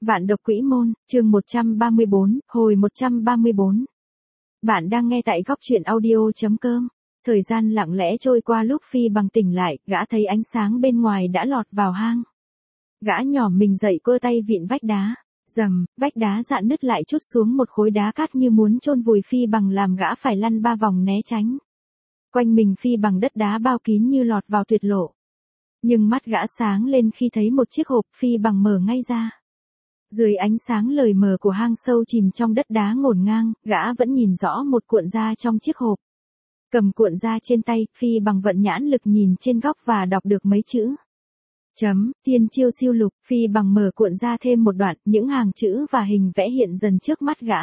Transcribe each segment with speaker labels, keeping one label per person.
Speaker 1: Vạn độc quỷ môn, chương 134, hồi 134. Bạn đang nghe tại góc truyện audio.com. Thời gian lặng lẽ trôi qua, lúc Phi Bằng tỉnh lại, gã thấy ánh sáng bên ngoài đã lọt vào hang. Gã nhỏm mình dậy, cơ tay vịn vách đá. Rầm, vách đá dạn nứt lại trút xuống một khối đá cát như muốn chôn vùi Phi Bằng, làm gã phải lăn 3 vòng né tránh. Quanh mình Phi Bằng đất đá bao kín như lọt vào tuyệt lộ. Nhưng mắt gã sáng lên khi thấy một chiếc hộp. Phi Bằng mở ngay ra. Dưới ánh sáng lờ mờ của hang sâu chìm trong đất đá ngổn ngang, gã vẫn nhìn rõ một cuộn da trong chiếc hộp. Cầm cuộn da trên tay, Phi Bằng vận nhãn lực nhìn trên góc và đọc được mấy chữ. Tiên chiêu siêu lục. Phi Bằng mở cuộn da thêm một đoạn, những hàng chữ và hình vẽ hiện dần trước mắt gã.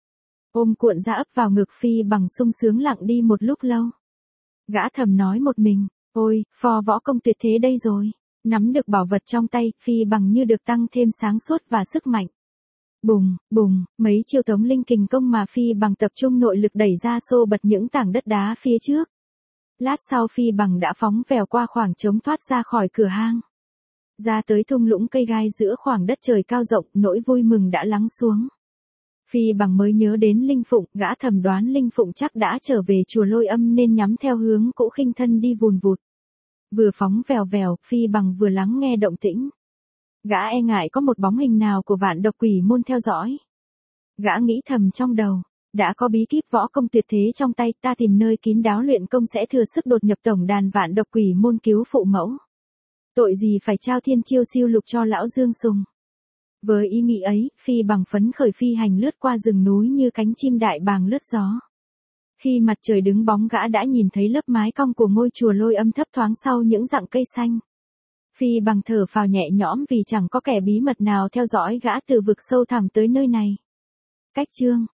Speaker 1: Ôm cuộn da ấp vào ngực, Phi Bằng sung sướng lặng đi một lúc lâu. Gã thầm nói một mình, ôi, phò võ công tuyệt thế đây rồi. Nắm được bảo vật trong tay, Phi Bằng như được tăng thêm sáng suốt và sức mạnh. Bùng, bùng, mấy chiêu tống linh kình công mà Phi Bằng tập trung nội lực đẩy ra xô bật những tảng đất đá phía trước. Lát sau Phi Bằng đã phóng vèo qua khoảng trống, thoát ra khỏi cửa hang. Ra tới thung lũng cây gai giữa khoảng đất trời cao rộng, nỗi vui mừng đã lắng xuống. Phi Bằng mới nhớ đến Linh Phụng, gã thầm đoán Linh Phụng chắc đã trở về chùa Lôi Âm nên nhắm theo hướng cũ khinh thân đi vùn vụt. Vừa phóng vèo vèo, Phi Bằng vừa lắng nghe động tĩnh. Gã e ngại có một bóng hình nào của Vạn độc quỷ môn theo dõi. Gã nghĩ thầm trong đầu, đã có bí kíp võ công tuyệt thế trong tay, ta tìm nơi kín đáo luyện công sẽ thừa sức đột nhập tổng đàn Vạn độc quỷ môn cứu phụ mẫu. Tội gì phải trao thiên chiêu siêu lục cho lão Dương Sùng. Với ý nghĩ ấy, Phi Bằng phấn khởi phi hành lướt qua rừng núi như cánh chim đại bàng lướt gió. Khi mặt trời đứng bóng, gã đã nhìn thấy lớp mái cong của ngôi chùa Lôi Âm thấp thoáng sau những rặng cây xanh. Phi Bằng thở phào nhẹ nhõm vì chẳng có kẻ bí mật nào theo dõi gã từ vực sâu thẳm tới nơi này. Cách chương